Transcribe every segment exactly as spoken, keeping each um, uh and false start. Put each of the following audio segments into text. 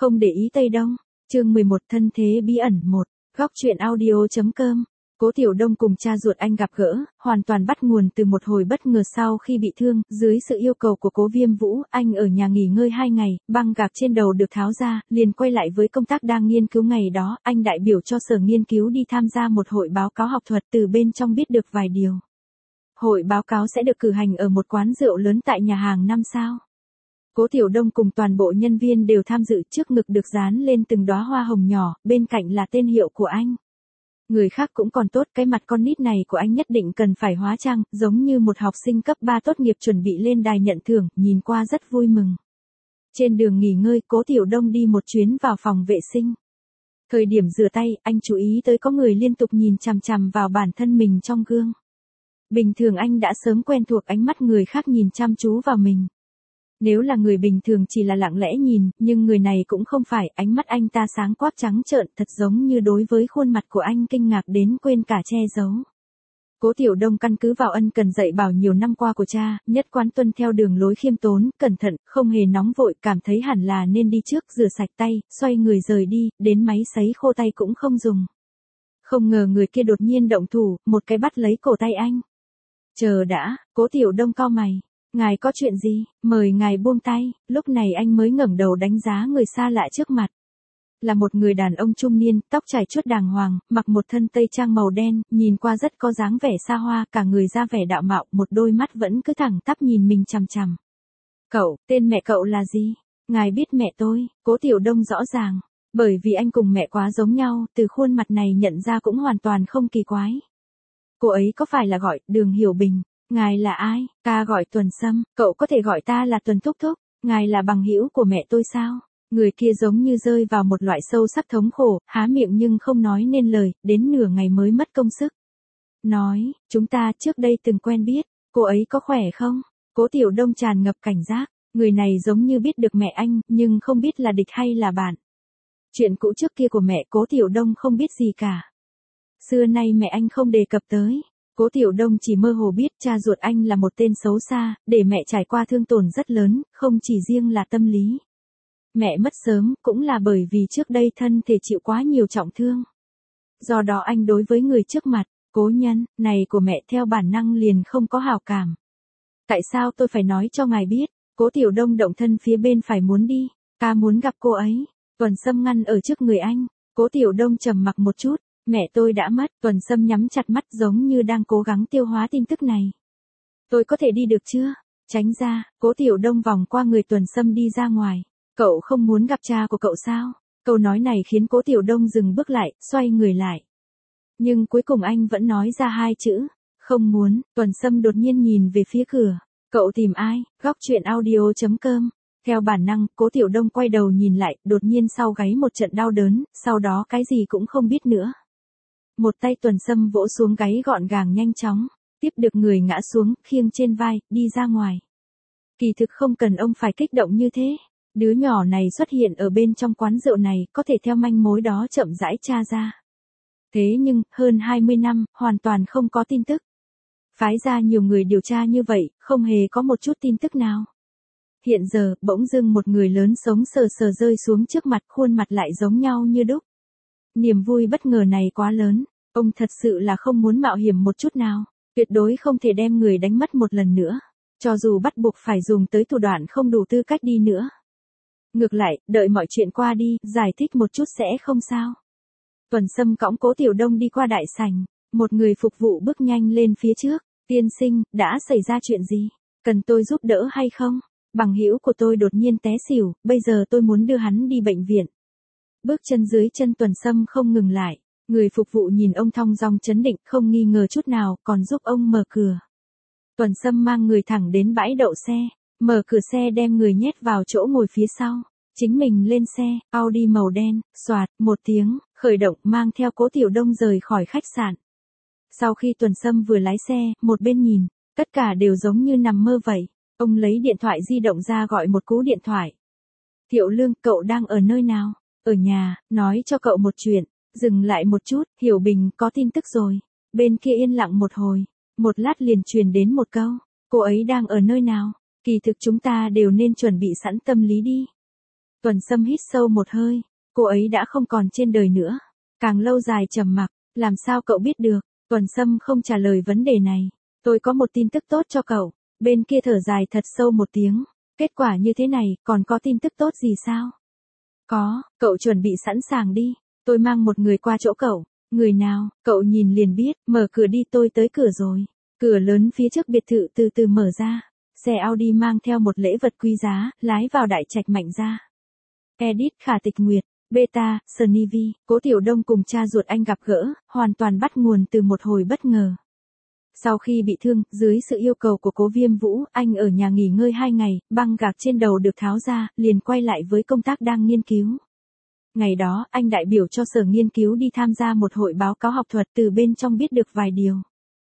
Không để ý Tây Đông. Chương mười một thân thế bí ẩn một. Góc truyện audio.com. Cố Tiểu Đông cùng cha ruột anh gặp gỡ, hoàn toàn bắt nguồn từ một hồi bất ngờ sau khi bị thương, dưới sự yêu cầu của Cố Viêm Vũ, anh ở nhà nghỉ ngơi hai ngày, băng gạc trên đầu được tháo ra, liền quay lại với công tác đang nghiên cứu ngày đó, anh đại biểu cho sở nghiên cứu đi tham gia một hội báo cáo học thuật, từ bên trong biết được vài điều. Hội báo cáo sẽ được cử hành ở một quán rượu lớn tại nhà hàng năm sao. Cố Tiểu Đông cùng toàn bộ nhân viên đều tham dự, trước ngực được dán lên từng đóa hoa hồng nhỏ, bên cạnh là tên hiệu của anh. Người khác cũng còn tốt, cái mặt con nít này của anh nhất định cần phải hóa trang, giống như một học sinh cấp ba tốt nghiệp chuẩn bị lên đài nhận thưởng, nhìn qua rất vui mừng. Trên đường nghỉ ngơi, Cố Tiểu Đông đi một chuyến vào phòng vệ sinh. Thời điểm rửa tay, anh chú ý tới có người liên tục nhìn chằm chằm vào bản thân mình trong gương. Bình thường anh đã sớm quen thuộc ánh mắt người khác nhìn chăm chú vào mình. Nếu là người bình thường chỉ là lặng lẽ nhìn, nhưng người này cũng không phải, ánh mắt anh ta sáng quắc trắng trợn, thật giống như đối với khuôn mặt của anh kinh ngạc đến quên cả che giấu. Cố Tiểu Đông căn cứ vào ân cần dạy bảo nhiều năm qua của cha, nhất quán tuân theo đường lối khiêm tốn, cẩn thận, không hề nóng vội, cảm thấy hẳn là nên đi trước, rửa sạch tay, xoay người rời đi, đến máy sấy khô tay cũng không dùng. Không ngờ người kia đột nhiên động thủ, một cái bắt lấy cổ tay anh. Chờ đã, Cố Tiểu Đông cau mày. Ngài có chuyện gì, mời ngài buông tay, lúc này anh mới ngẩng đầu đánh giá người xa lạ trước mặt. Là một người đàn ông trung niên, tóc chải chuốt đàng hoàng, mặc một thân tây trang màu đen, nhìn qua rất có dáng vẻ xa hoa, cả người ra vẻ đạo mạo, một đôi mắt vẫn cứ thẳng tắp nhìn mình chằm chằm. Cậu, tên mẹ cậu là gì? Ngài biết mẹ tôi, Cố Tiểu Đông rõ ràng, bởi vì anh cùng mẹ quá giống nhau, từ khuôn mặt này nhận ra cũng hoàn toàn không kỳ quái. Cô ấy có phải là gọi Đường Hiểu Bình? Ngài là ai? Ta gọi Tuần Sâm, cậu có thể gọi ta là Tuần Thúc Thúc, ngài là bằng hữu của mẹ tôi sao? Người kia giống như rơi vào một loại sâu sắc thống khổ, há miệng nhưng không nói nên lời, đến nửa ngày mới mất công sức. Nói, chúng ta trước đây từng quen biết, cô ấy có khỏe không? Cố Tiểu Đông tràn ngập cảnh giác, người này giống như biết được mẹ anh, nhưng không biết là địch hay là bạn. Chuyện cũ trước kia của mẹ Cố Tiểu Đông không biết gì cả. Xưa nay mẹ anh không đề cập tới. Cố Tiểu Đông chỉ mơ hồ biết cha ruột anh là một tên xấu xa, để mẹ trải qua thương tổn rất lớn, không chỉ riêng là tâm lý. Mẹ mất sớm cũng là bởi vì trước đây thân thể chịu quá nhiều trọng thương. Do đó anh đối với người trước mặt, cố nhân, này của mẹ theo bản năng liền không có hảo cảm. Tại sao tôi phải nói cho ngài biết? Cố Tiểu Đông động thân phía bên phải muốn đi, ta muốn gặp cô ấy. Tuần Sâm ngăn ở trước người anh, Cố Tiểu Đông trầm mặc một chút. Mẹ tôi đã mất, Tuần Sâm nhắm chặt mắt giống như đang cố gắng tiêu hóa tin tức này. Tôi có thể đi được chưa? Tránh ra, Cố Tiểu Đông vòng qua người Tuần Sâm đi ra ngoài. Cậu không muốn gặp cha của cậu sao? Câu nói này khiến Cố Tiểu Đông dừng bước lại, xoay người lại. Nhưng cuối cùng anh vẫn nói ra hai chữ, không muốn. Tuần Sâm đột nhiên nhìn về phía cửa. Cậu tìm ai? Góc truyện audio.com. Theo bản năng, Cố Tiểu Đông quay đầu nhìn lại, đột nhiên sau gáy một trận đau đớn, sau đó cái gì cũng không biết nữa. Một tay Tuần Sâm vỗ xuống gáy gọn gàng nhanh chóng, tiếp được người ngã xuống, khiêng trên vai, đi ra ngoài. Kỳ thực không cần ông phải kích động như thế. Đứa nhỏ này xuất hiện ở bên trong quán rượu này, có thể theo manh mối đó chậm rãi tra ra. Thế nhưng, hơn hai mươi năm, hoàn toàn không có tin tức. Phái ra nhiều người điều tra như vậy, không hề có một chút tin tức nào. Hiện giờ, bỗng dưng một người lớn sống sờ sờ rơi xuống trước mặt, khuôn mặt lại giống nhau như đúc. Niềm vui bất ngờ này quá lớn, ông thật sự là không muốn mạo hiểm một chút nào, tuyệt đối không thể đem người đánh mất một lần nữa, cho dù bắt buộc phải dùng tới thủ đoạn không đủ tư cách đi nữa. Ngược lại, đợi mọi chuyện qua đi, giải thích một chút sẽ không sao. Tuần Sâm cõng Cố Tiểu Đông đi qua đại sảnh, một người phục vụ bước nhanh lên phía trước, tiên sinh, đã xảy ra chuyện gì? Cần tôi giúp đỡ hay không? Bằng hữu của tôi đột nhiên té xỉu, bây giờ tôi muốn đưa hắn đi bệnh viện. Bước chân dưới chân Tuần Sâm không ngừng lại, người phục vụ nhìn ông thong dong chấn định không nghi ngờ chút nào, còn giúp ông mở cửa. Tuần Sâm mang người thẳng đến bãi đậu xe, mở cửa xe đem người nhét vào chỗ ngồi phía sau, chính mình lên xe, Audi màu đen, xoạt, một tiếng, khởi động mang theo Cố Tiểu Đông rời khỏi khách sạn. Sau khi Tuần Sâm vừa lái xe, một bên nhìn, tất cả đều giống như nằm mơ vậy, ông lấy điện thoại di động ra gọi một cú điện thoại. Tiểu Lương, cậu đang ở nơi nào? Ở nhà, nói cho cậu một chuyện, dừng lại một chút, Hiểu Bình có tin tức rồi. Bên kia yên lặng một hồi, một lát liền truyền đến một câu, cô ấy đang ở nơi nào? Kỳ thực chúng ta đều nên chuẩn bị sẵn tâm lý đi. Tuần Sâm hít sâu một hơi, cô ấy đã không còn trên đời nữa. Càng lâu dài trầm mặc, làm sao cậu biết được? Tuần Sâm không trả lời vấn đề này. Tôi có một tin tức tốt cho cậu. Bên kia thở dài thật sâu một tiếng. Kết quả như thế này, còn có tin tức tốt gì sao? Có, cậu chuẩn bị sẵn sàng đi. Tôi mang một người qua chỗ cậu. Người nào, cậu nhìn liền biết, mở cửa đi, tôi tới cửa rồi. Cửa lớn phía trước biệt thự từ từ mở ra. Xe Audi mang theo một lễ vật quý giá, lái vào đại trạch Mạnh gia. Edit Khả Tịch Nguyệt, Beta, Sunny V, Cố Tiểu Đông cùng cha ruột anh gặp gỡ, hoàn toàn bắt nguồn từ một hồi bất ngờ. Sau khi bị thương, dưới sự yêu cầu của Cố Viêm Vũ, anh ở nhà nghỉ ngơi hai ngày, băng gạc trên đầu được tháo ra, liền quay lại với công tác đang nghiên cứu. Ngày đó, anh đại biểu cho sở nghiên cứu đi tham gia một hội báo cáo học thuật, từ bên trong biết được vài điều.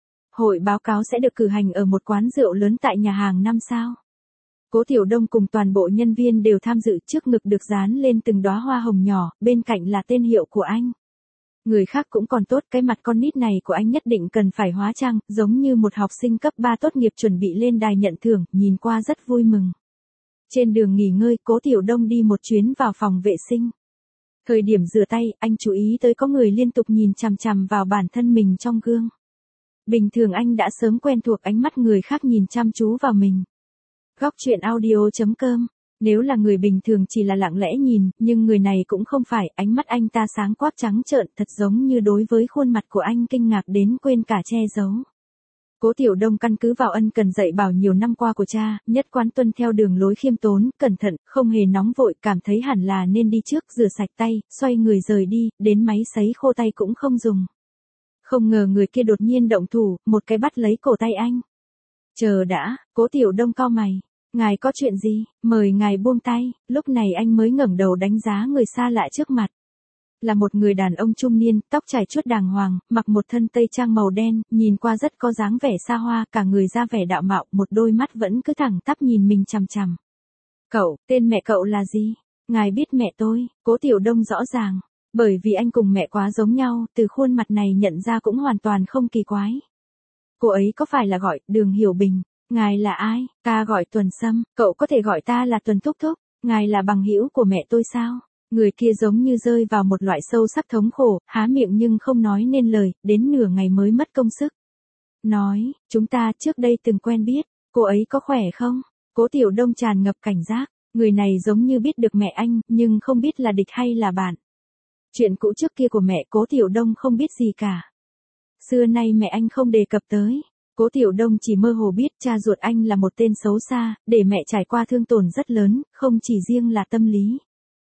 Hội báo cáo sẽ được cử hành ở một quán rượu lớn tại nhà hàng năm sao. Cố Tiểu Đông cùng toàn bộ nhân viên đều tham dự, trước ngực được dán lên từng đóa hoa hồng nhỏ, bên cạnh là tên hiệu của anh. Người khác cũng còn tốt, cái mặt con nít này của anh nhất định cần phải hóa trang, giống như một học sinh cấp ba tốt nghiệp chuẩn bị lên đài nhận thưởng, nhìn qua rất vui mừng. Trên đường nghỉ ngơi, Cố Tiểu Đông đi một chuyến vào phòng vệ sinh. Thời điểm rửa tay, anh chú ý tới có người liên tục nhìn chằm chằm vào bản thân mình trong gương. Bình thường anh đã sớm quen thuộc ánh mắt người khác nhìn chăm chú vào mình. Góc truyện audio chấm com. Nếu là người bình thường chỉ là lặng lẽ nhìn, nhưng người này cũng không phải, ánh mắt anh ta sáng quắc trắng trợn, thật giống như đối với khuôn mặt của anh kinh ngạc đến quên cả che giấu. Cố Tiểu Đông căn cứ vào ân cần dạy bảo nhiều năm qua của cha, nhất quán tuân theo đường lối khiêm tốn, cẩn thận, không hề nóng vội, cảm thấy hẳn là nên đi trước, rửa sạch tay, xoay người rời đi, đến máy sấy khô tay cũng không dùng. Không ngờ người kia đột nhiên động thủ, một cái bắt lấy cổ tay anh. Chờ đã, Cố Tiểu Đông cau mày. Ngài có chuyện gì, mời ngài buông tay, lúc này anh mới ngẩng đầu đánh giá người xa lạ trước mặt. Là một người đàn ông trung niên, tóc trải chuốt đàng hoàng, mặc một thân tây trang màu đen, nhìn qua rất có dáng vẻ xa hoa, cả người ra vẻ đạo mạo, một đôi mắt vẫn cứ thẳng tắp nhìn mình chằm chằm. Cậu, tên mẹ cậu là gì? Ngài biết mẹ tôi, Cố Tiểu Đông rõ ràng. Bởi vì anh cùng mẹ quá giống nhau, từ khuôn mặt này nhận ra cũng hoàn toàn không kỳ quái. Cô ấy có phải là gọi Đường Hiểu Bình? Ngài là ai? Ta gọi Tuần Sâm, cậu có thể gọi ta là Tuần Thúc Thúc. Ngài là bằng hữu của mẹ tôi sao? Người kia giống như rơi vào một loại sâu sắc thống khổ, há miệng nhưng không nói nên lời, đến nửa ngày mới mất công sức. Nói, chúng ta trước đây từng quen biết, cô ấy có khỏe không? Cố Tiểu Đông tràn ngập cảnh giác, người này giống như biết được mẹ anh, nhưng không biết là địch hay là bạn. Chuyện cũ trước kia của mẹ Cố Tiểu Đông không biết gì cả. Xưa nay mẹ anh không đề cập tới. Cố Tiểu Đông chỉ mơ hồ biết cha ruột anh là một tên xấu xa, để mẹ trải qua thương tổn rất lớn, không chỉ riêng là tâm lý.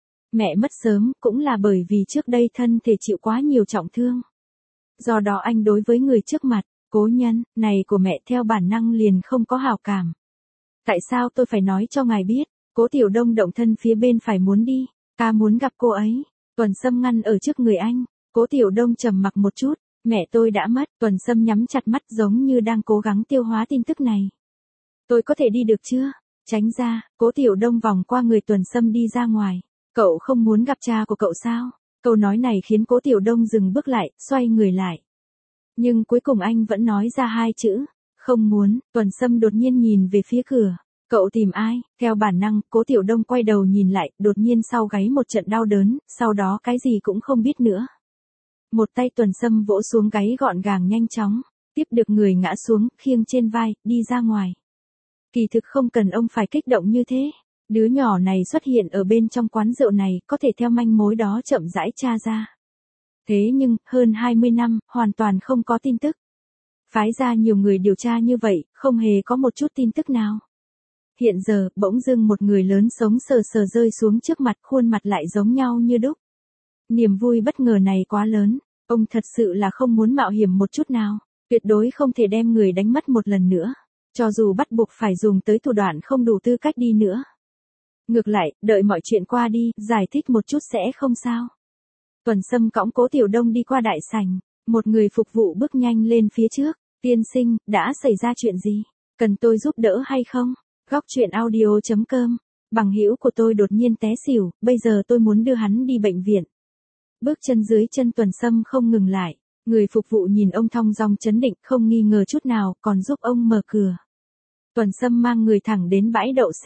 Mẹ mất sớm, cũng là bởi vì trước đây thân thể chịu quá nhiều trọng thương. Do đó anh đối với người trước mặt, cố nhân, này của mẹ theo bản năng liền không có hảo cảm. Tại sao tôi phải nói cho ngài biết? Cố Tiểu Đông động thân phía bên phải muốn đi, ta muốn gặp cô ấy. Tuần Sâm ngăn ở trước người anh, Cố Tiểu Đông trầm mặc một chút. Mẹ tôi đã mất, Tuần Sâm nhắm chặt mắt giống như đang cố gắng tiêu hóa tin tức này. Tôi có thể đi được chưa? Tránh ra, Cố Tiểu Đông vòng qua người Tuần Sâm đi ra ngoài. Cậu không muốn gặp cha của cậu sao? Câu nói này khiến Cố Tiểu Đông dừng bước lại, xoay người lại. Nhưng cuối cùng anh vẫn nói ra hai chữ. Không muốn, Tuần Sâm đột nhiên nhìn về phía cửa. Cậu tìm ai? Theo bản năng, Cố Tiểu Đông quay đầu nhìn lại, đột nhiên sau gáy một trận đau đớn, sau đó cái gì cũng không biết nữa. Một tay Tuần Sâm vỗ xuống gáy gọn gàng nhanh chóng, tiếp được người ngã xuống, khiêng trên vai, đi ra ngoài. Kỳ thực không cần ông phải kích động như thế. Đứa nhỏ này xuất hiện ở bên trong quán rượu này, có thể theo manh mối đó chậm rãi tra ra. Thế nhưng, hơn hai mươi năm, hoàn toàn không có tin tức. Phái ra nhiều người điều tra như vậy, không hề có một chút tin tức nào. Hiện giờ, bỗng dưng một người lớn sống sờ sờ rơi xuống trước mặt, khuôn mặt lại giống nhau như đúc. Niềm vui bất ngờ này quá lớn, ông thật sự là không muốn mạo hiểm một chút nào, tuyệt đối không thể đem người đánh mất một lần nữa, cho dù bắt buộc phải dùng tới thủ đoạn không đủ tư cách đi nữa. Ngược lại, đợi mọi chuyện qua đi, giải thích một chút sẽ không sao. Tuần Sâm cõng Cố Tiểu Đông đi qua đại sảnh, một người phục vụ bước nhanh lên phía trước, tiên sinh, đã xảy ra chuyện gì? Cần tôi giúp đỡ hay không? Góc truyện audio chấm com, bằng hữu của tôi đột nhiên té xỉu, bây giờ tôi muốn đưa hắn đi bệnh viện. Bước chân dưới chân Tuần Sâm không ngừng lại, người phục vụ nhìn ông thong dong chấn định, không nghi ngờ chút nào, còn giúp ông mở cửa. Tuần Sâm mang người thẳng đến bãi đậu xe,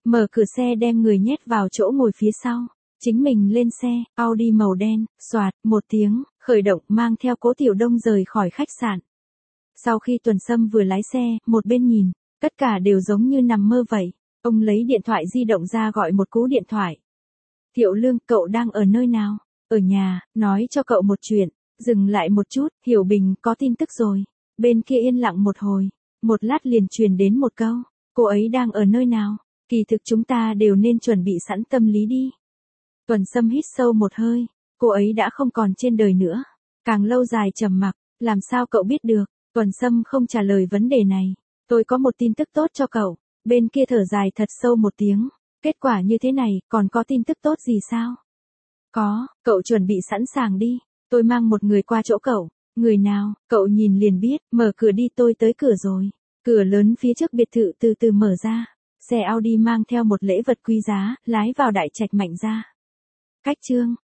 mở cửa xe đem người nhét vào chỗ ngồi phía sau. Chính mình lên xe, Audi màu đen, xoạt, một tiếng, khởi động mang theo Cố Tiểu Đông rời khỏi khách sạn. Sau khi Tuần Sâm vừa lái xe, một bên nhìn, tất cả đều giống như nằm mơ vậy. Ông lấy điện thoại di động ra gọi một cú điện thoại. Thiệu Lương, cậu đang ở nơi nào? Ở nhà, nói cho cậu một chuyện. Dừng lại một chút, Hiểu Bình có tin tức rồi. Bên kia yên lặng một hồi, một lát liền truyền đến một câu. Cô ấy đang ở nơi nào? Kỳ thực chúng ta đều nên chuẩn bị sẵn tâm lý đi. Tuần Sâm hít sâu một hơi, cô ấy đã không còn trên đời nữa. Càng lâu dài trầm mặc, làm sao cậu biết được? Tuần Sâm không trả lời vấn đề này. Tôi có một tin tức tốt cho cậu. Bên kia thở dài thật sâu một tiếng. Kết quả như thế này, còn có tin tức tốt gì sao? Có, cậu chuẩn bị sẵn sàng đi. Tôi mang một người qua chỗ cậu. Người nào, cậu nhìn liền biết, mở cửa đi, tôi tới cửa rồi. Cửa lớn phía trước biệt thự từ từ mở ra. Xe Audi mang theo một lễ vật quý giá, lái vào đại trạch Mạnh gia. Cách chương